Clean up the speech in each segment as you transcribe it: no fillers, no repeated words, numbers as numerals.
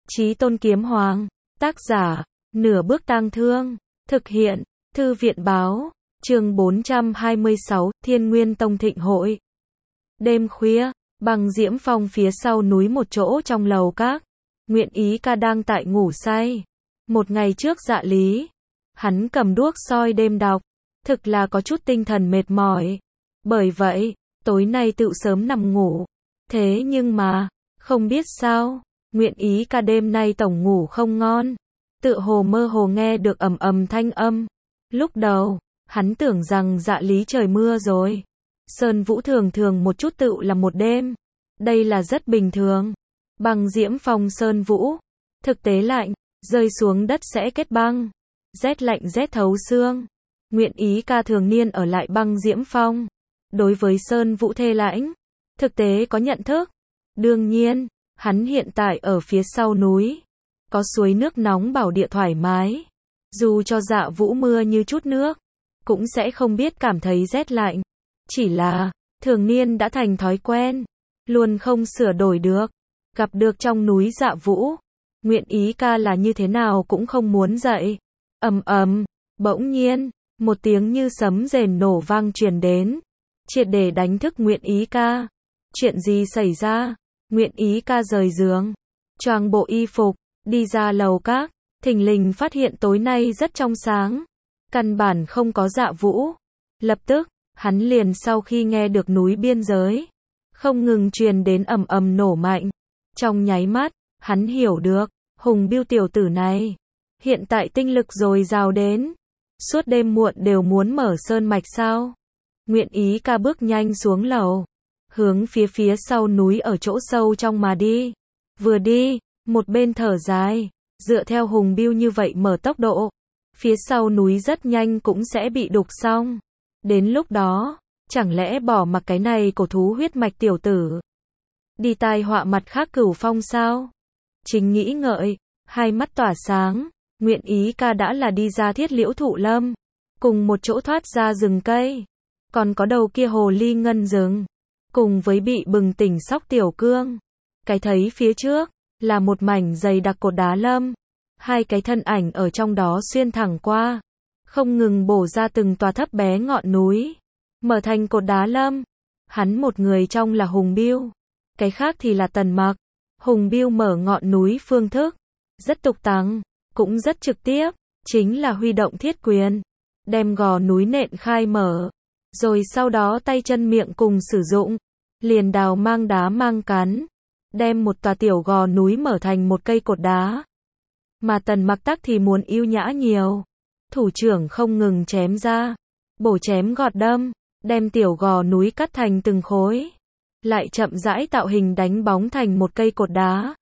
Chí Tôn Kiếm Hoàng, tác giả, Nửa Bước Tang Thương, thực hiện, Thư viện báo, chương 426, Thiên Nguyên Tông thịnh hội. Đêm khuya, Băng Diễm Phong phía sau núi một chỗ trong lầu các, Nguyện Ý Ca đang tại ngủ say. Một ngày trước dạ lý, hắn cầm đuốc soi đêm đọc, thực là có chút tinh thần mệt mỏi. Bởi vậy, tối nay tựu sớm nằm ngủ. Thế nhưng mà, không biết sao, Nguyện Ý Ca đêm nay tổng ngủ không ngon. Tựa hồ mơ hồ nghe được ầm ầm thanh âm. Lúc đầu, hắn tưởng rằng dạ lý trời mưa rồi. Sơn Vũ thường thường một chút tựu là một đêm. Đây là rất bình thường. Băng Diễm Phong Sơn Vũ, thực tế lạnh, rơi xuống đất sẽ kết băng. Rét lạnh rét thấu xương. Nguyện Ý Ca thường niên ở lại Băng Diễm Phong. Đối với Sơn Vũ thê lãnh, thực tế có nhận thức. Đương nhiên, hắn hiện tại ở phía sau núi. Có suối nước nóng bảo địa thoải mái. Dù cho Dạ Vũ mưa như chút nước, cũng sẽ không biết cảm thấy rét lạnh. Chỉ là, thường niên đã thành thói quen, luôn không sửa đổi được. Gặp được trong núi Dạ Vũ, Nguyện Ý Ca là như thế nào cũng không muốn dậy. Ầm ầm, bỗng nhiên, một tiếng như sấm rền nổ vang truyền đến, triệt để đánh thức Nguyện Ý Ca. Chuyện gì xảy ra? Nguyện Ý Ca rời giường, choàng bộ y phục, đi ra lầu các, thình lình phát hiện tối nay rất trong sáng, căn bản không có Dạ Vũ. Lập tức, hắn liền sau khi nghe được núi biên giới không ngừng truyền đến ầm ầm nổ mạnh, trong nháy mắt, hắn hiểu được, Hùng Bưu tiểu tử này hiện tại tinh lực dồi dào đến, suốt đêm muộn đều muốn mở sơn mạch sao? Nguyện Ý Ca bước nhanh xuống lầu, hướng phía sau núi ở chỗ sâu trong mà đi. Vừa đi, một bên thở dài, dựa theo Hùng Bưu như vậy mở tốc độ, phía sau núi rất nhanh cũng sẽ bị đục xong. Đến lúc đó, chẳng lẽ bỏ mặc cái này cổ thú huyết mạch tiểu tử đi tai họa mặt khác Cửu Phong sao? Chính nghĩ ngợi, hai mắt tỏa sáng, Nguyện Ý Ca đã là đi ra Thiết Liễu Thụ Lâm, cùng một chỗ thoát ra rừng cây. Còn có đầu kia hồ ly ngân rừng, cùng với bị bừng tỉnh Sóc Tiểu Cương. Cái thấy phía trước là một mảnh dày đặc cột đá lâm, hai cái thân ảnh ở trong đó xuyên thẳng qua, không ngừng bổ ra từng tòa thấp bé ngọn núi, mở thành cột đá lâm. Hắn một người trong là Hùng Bưu, cái khác thì là Tần Mặc. Hùng Bưu mở ngọn núi phương thức rất tục tằng, cũng rất trực tiếp, chính là huy động thiết quyền, đem gò núi nện khai mở, rồi sau đó tay chân miệng cùng sử dụng, liền đào mang đá mang cán, đem một tòa tiểu gò núi mở thành một cây cột đá. Mà Tần Mặc tắc thì muốn yêu nhã nhiều, thủ trưởng không ngừng chém ra, bổ chém gọt đâm, đem tiểu gò núi cắt thành từng khối, lại chậm rãi tạo hình đánh bóng thành một cây cột đá.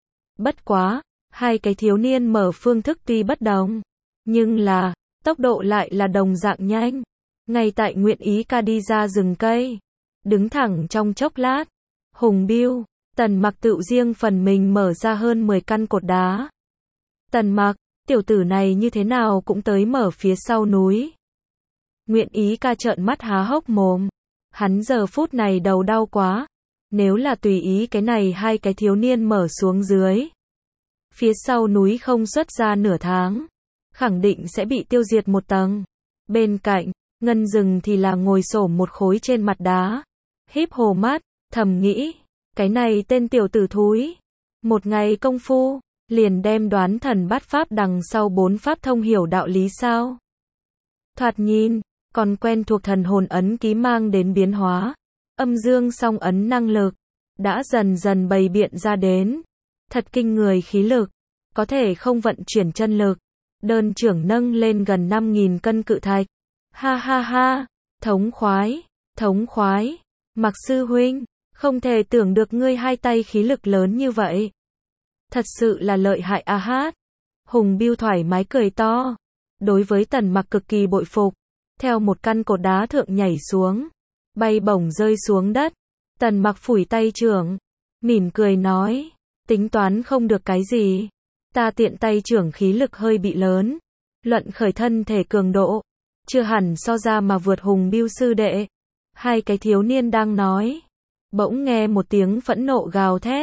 Bất quá, hai cái thiếu niên mở phương thức tuy bất đồng, nhưng là, tốc độ lại là đồng dạng nhanh. Ngay tại Nguyện Ý Ca đi ra rừng cây, đứng thẳng trong chốc lát, Hùng Bưu, Tần Mặc tựu riêng phần mình mở ra hơn 10 căn cột đá. Tần Mặc, tiểu tử này như thế nào cũng tới mở phía sau núi. Nguyện Ý Ca trợn mắt há hốc mồm, hắn giờ phút này đầu đau quá, nếu là tùy ý cái này hai cái thiếu niên mở xuống dưới, phía sau núi không xuất ra nửa tháng, khẳng định sẽ bị tiêu diệt một tầng. Bên cạnh, Ngân Rừng thì là ngồi xổm một khối trên mặt đá, híp hồ mắt, thầm nghĩ, cái này tên tiểu tử thúi, một ngày công phu, liền đem Đoán Thần Bát Pháp đằng sau 4 pháp thông hiểu đạo lý sao? Thoạt nhìn, còn quen thuộc thần hồn ấn ký mang đến biến hóa, âm dương song ấn năng lực, đã dần dần bày biện ra đến. Thật kinh người khí lực, có thể không vận chuyển chân lực, đơn trưởng nâng lên gần 5.000 cân cự thạch. Ha ha ha, thống khoái, Mặc sư huynh, không thể tưởng được ngươi hai tay khí lực lớn như vậy. Thật sự là lợi hại a hát. Hùng Bưu thoải mái cười to, đối với Tần Mặc cực kỳ bội phục, theo một căn cột đá thượng nhảy xuống, bay bổng rơi xuống đất. Tần Mặc phủi tay trưởng, mỉm cười nói, tính toán không được cái gì, ta tiện tay trưởng khí lực hơi bị lớn, luận khởi thân thể cường độ, chưa hẳn so ra mà vượt Hùng Bưu sư đệ. Hai cái thiếu niên đang nói, bỗng nghe một tiếng phẫn nộ gào thét,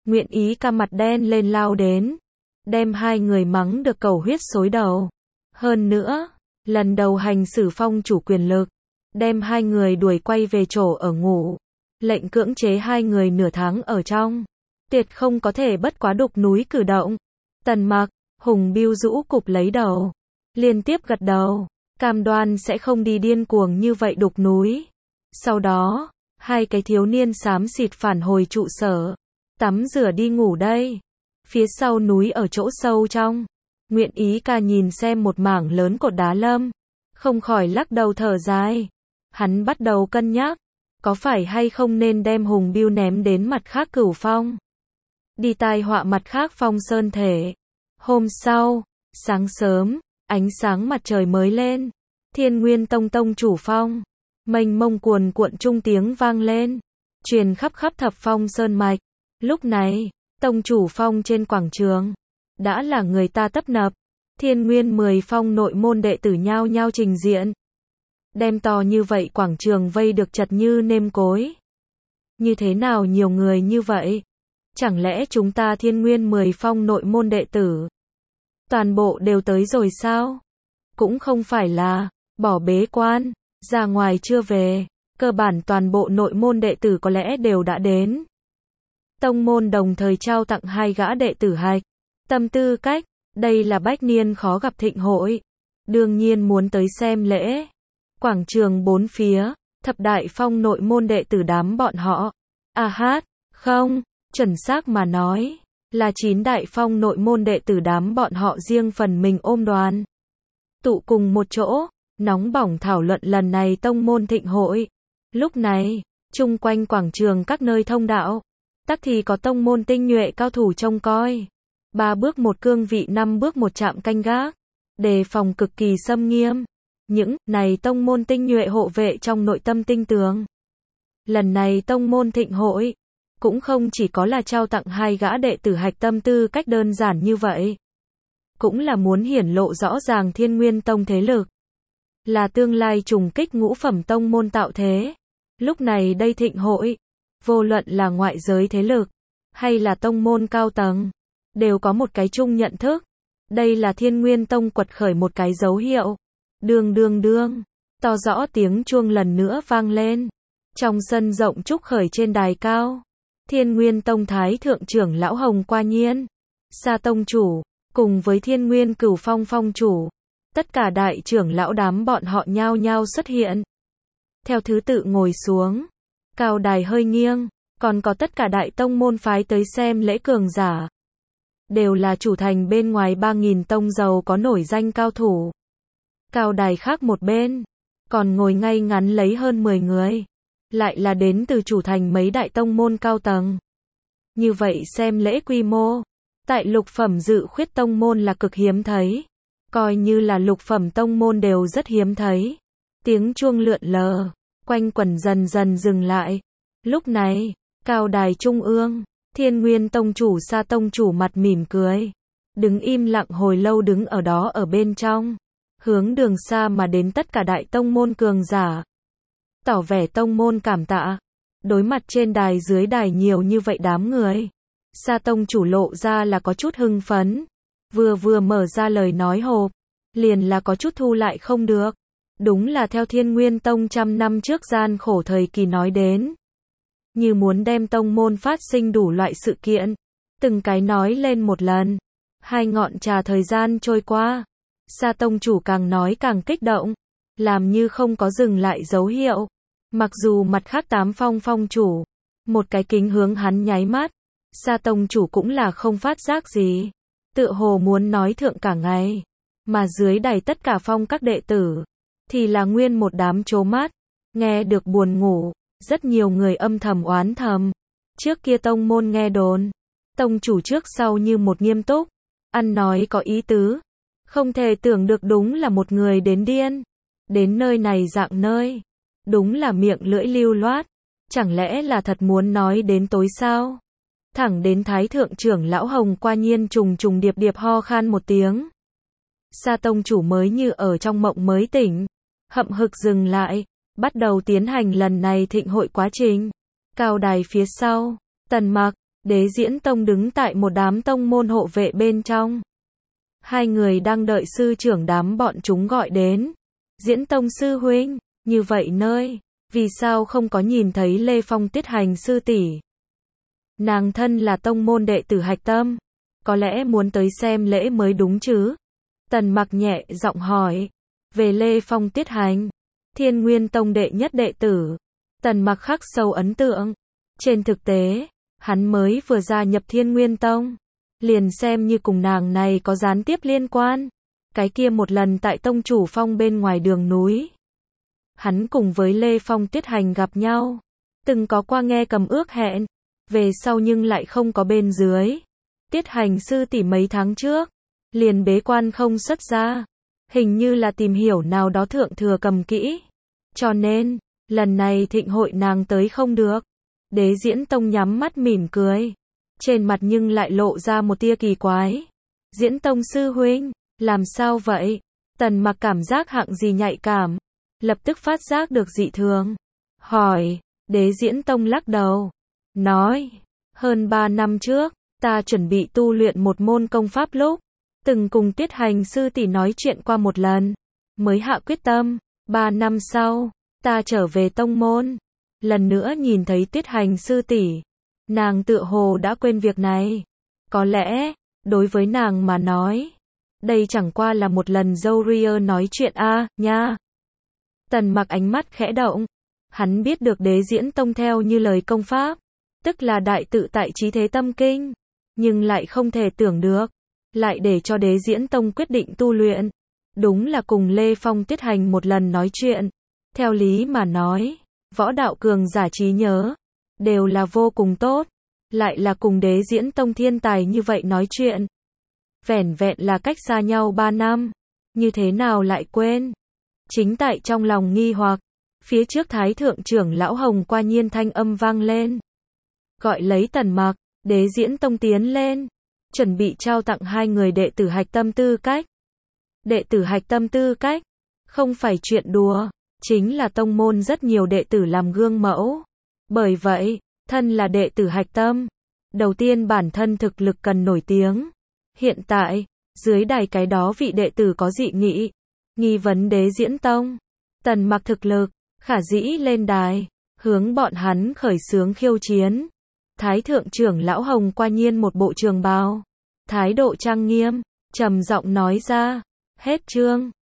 Nguyện Ý Ca mặt đen lên lao đến, đem hai người mắng được cầu huyết xối đầu. Hơn nữa, lần đầu hành xử phong chủ quyền lực, đem hai người đuổi quay về chỗ ở ngủ, lệnh cưỡng chế hai người nửa tháng ở trong. Tuyệt không có thể bất quá đục núi cử động. Tần Mặc, Hùng Bưu rũ cụp lấy đầu, liên tiếp gật đầu, cam đoan sẽ không đi điên cuồng như vậy đục núi. Sau đó, hai cái thiếu niên xám xịt phản hồi trụ sở, tắm rửa đi ngủ đây. Phía sau núi ở chỗ sâu trong, Nguyện Ý Ca nhìn xem một mảng lớn cột đá lâm, không khỏi lắc đầu thở dài. Hắn bắt đầu cân nhắc, có phải hay không nên đem Hùng Bưu ném đến mặt khác Cửu Phong, đi tai họa mặt khác Phong Sơn thể. Hôm sau, sáng sớm, ánh sáng mặt trời mới lên, Thiên Nguyên Tông tông chủ phong, mênh mông cuồn cuộn trung tiếng vang lên, truyền khắp khắp thập Phong Sơn mạch. Lúc này, tông chủ phong trên quảng trường, đã là người ta tấp nập, Thiên Nguyên 10 phong nội môn đệ tử nhao nhao trình diện. Đem to như vậy quảng trường vây được chật như nêm cối. Như thế nào nhiều người như vậy? Chẳng lẽ chúng ta Thiên Nguyên 10 phong nội môn đệ tử toàn bộ đều tới rồi sao? Cũng không phải là bỏ bế quan, ra ngoài chưa về, cơ bản toàn bộ nội môn đệ tử có lẽ đều đã đến. Tông môn đồng thời trao tặng hai gã đệ tử hạch tâm tư cách, đây là bách niên khó gặp thịnh hội, đương nhiên muốn tới xem lễ. Quảng trường bốn phía, thập đại phong nội môn đệ tử đám bọn họ. Không, chuẩn xác mà nói, là 9 đại phong nội môn đệ tử đám bọn họ riêng phần mình ôm đoàn, tụ cùng một chỗ, nóng bỏng thảo luận lần này tông môn thịnh hội. Lúc này, chung quanh quảng trường các nơi thông đạo, tắc thì có tông môn tinh nhuệ cao thủ trông coi. 3 bước một cương vị, 5 bước một trạm canh gác, đề phòng cực kỳ xâm nghiêm. Những này tông môn tinh nhuệ hộ vệ trong nội tâm tinh tường. Lần này tông môn thịnh hội, cũng không chỉ có là trao tặng hai gã đệ tử hạch tâm tư cách đơn giản như vậy. Cũng là muốn hiển lộ rõ ràng Thiên Nguyên Tông thế lực, là tương lai trùng kích ngũ phẩm tông môn tạo thế. Lúc này đây thịnh hội, vô luận là ngoại giới thế lực, hay là tông môn cao tầng, đều có một cái chung nhận thức. Đây là Thiên Nguyên Tông quật khởi một cái dấu hiệu. Đương, to rõ tiếng chuông lần nữa vang lên. Trong sân rộng trúc khởi trên đài cao, Thiên Nguyên Tông Thái Thượng trưởng lão Hồng Qua Nhiên, Sa Tông Chủ, cùng với Thiên Nguyên Cửu Phong Phong Chủ, tất cả đại trưởng lão đám bọn họ nhao nhao xuất hiện. Theo thứ tự ngồi xuống, cao đài hơi nghiêng, còn có tất cả đại tông môn phái tới xem lễ cường giả. Đều là chủ thành bên ngoài 3.000 tông giàu có nổi danh cao thủ. Cao đài khác một bên, còn ngồi ngay ngắn lấy hơn 10 người. Lại là đến từ chủ thành mấy đại tông môn cao tầng. Như vậy xem lễ quy mô, tại lục phẩm dự khuyết tông môn là cực hiếm thấy. Coi như là lục phẩm tông môn đều rất hiếm thấy. Tiếng chuông lượn lờ, quanh quẩn dần dần dừng lại. Lúc này, cao đài trung ương, Thiên Nguyên Tông Chủ Sa Tông Chủ mặt mỉm cười. Đứng im lặng hồi lâu đứng ở đó ở bên trong. Hướng đường xa mà đến tất cả đại tông môn cường giả. Tỏ vẻ tông môn cảm tạ. Đối mặt trên đài dưới đài nhiều như vậy đám người, Sa Tông Chủ lộ ra là có chút hưng phấn. Vừa mở ra lời nói hộp, liền là có chút thu lại không được. Đúng là theo Thiên Nguyên Tông trăm năm trước gian khổ thời kỳ nói đến. Như muốn đem tông môn phát sinh đủ loại sự kiện, từng cái nói lên một lần. 2 ngọn trà thời gian trôi qua, Sa Tông Chủ càng nói càng kích động, làm như không có dừng lại dấu hiệu. Mặc dù mặt khác 8 phong phong chủ, một cái kính hướng hắn nháy mắt, Sa Tông Chủ cũng là không phát giác gì, tựa hồ muốn nói thượng cả ngày. Mà dưới đài tất cả phong các đệ tử, thì là nguyên một đám trố mắt, nghe được buồn ngủ, rất nhiều người âm thầm oán thầm. Trước kia tông môn nghe đồn, tông chủ trước sau như một nghiêm túc, ăn nói có ý tứ, không thể tưởng được đúng là một người đến điên. Đến nơi này dạng nơi, đúng là miệng lưỡi lưu loát, chẳng lẽ là thật muốn nói đến tối sao? Thẳng đến Thái Thượng trưởng lão Hồng Qua Nhiên trùng trùng điệp điệp ho khan một tiếng. Sa Tông Chủ mới như ở trong mộng mới tỉnh, hậm hực dừng lại, bắt đầu tiến hành lần này thịnh hội quá trình. Cao đài phía sau, Tần Mặc, Đế Diễn Tông đứng tại một đám tông môn hộ vệ bên trong. Hai người đang đợi sư trưởng đám bọn chúng gọi đến. Diễn Tông sư huynh, như vậy nơi, vì sao không có nhìn thấy Lê Phong Tiết Hành sư tỷ? Nàng thân là tông môn đệ tử hạch tâm, có lẽ muốn tới xem lễ mới đúng chứ? Tần Mặc nhẹ giọng hỏi. Về Lê Phong Tiết Hành, Thiên Nguyên Tông đệ nhất đệ tử, Tần Mặc khắc sâu ấn tượng. Trên thực tế, hắn mới vừa gia nhập Thiên Nguyên Tông, liền xem như cùng nàng này có gián tiếp liên quan. Cái kia một lần tại tông chủ phong bên ngoài đường núi, hắn cùng với Lê Phong Tiết Hành gặp nhau, từng có qua nghe cầm ước hẹn, về sau nhưng lại không có bên dưới. Tiết Hành sư tỷ mấy tháng trước, liền bế quan không xuất ra, hình như là tìm hiểu nào đó thượng thừa cầm kỹ. Cho nên, lần này thịnh hội nàng tới không được. Đế Diễn Tông nhắm mắt mỉm cười, trên mặt nhưng lại lộ ra một tia kỳ quái. Diễn Tông sư huynh, làm sao vậy? Tần Mặc cảm giác hạng gì nhạy cảm, lập tức phát giác được dị thường. Hỏi, Đế Diễn Tông lắc đầu, nói, hơn 3 năm trước, ta chuẩn bị tu luyện một môn công pháp lúc, từng cùng Tiết Hành sư tỷ nói chuyện qua một lần, mới hạ quyết tâm. 3 năm sau, ta trở về tông môn, lần nữa nhìn thấy Tiết Hành sư tỷ, nàng tựa hồ đã quên việc này. Có lẽ, đối với nàng mà nói, đây chẳng qua là một lần dâu ria nói chuyện nha. Tần Mặc ánh mắt khẽ động, hắn biết được Đế Diễn Tông theo như lời công pháp, tức là đại tự tại trí thế tâm kinh, nhưng lại không thể tưởng được, lại để cho Đế Diễn Tông quyết định tu luyện, đúng là cùng Lê Phong Tiết Hành một lần nói chuyện. Theo lý mà nói, võ đạo cường giả trí nhớ, đều là vô cùng tốt, lại là cùng Đế Diễn Tông thiên tài như vậy nói chuyện. Vẻn vẹn là cách xa nhau 3 năm, như thế nào lại quên? Chính tại trong lòng nghi hoặc, phía trước Thái Thượng trưởng lão Hồng Qua Nhiên thanh âm vang lên, gọi lấy Tần Mặc. Đế Diễn Tông tiến lên, chuẩn bị trao tặng hai người đệ tử hạch tâm tư cách. Đệ tử hạch tâm tư cách, không phải chuyện đùa, chính là tông môn rất nhiều đệ tử làm gương mẫu. Bởi vậy, thân là đệ tử hạch tâm, đầu tiên bản thân thực lực cần nổi tiếng. Hiện tại, dưới đài cái đó vị đệ tử có dị nghị, nghi vấn Đế Diễn Tông. Tần Mặc thực lực, khả dĩ lên đài, hướng bọn hắn khởi xướng khiêu chiến. Thái Thượng trưởng lão Hồng Qua Nhiên một bộ trường bào, thái độ trang nghiêm, trầm giọng nói ra. Hết chương.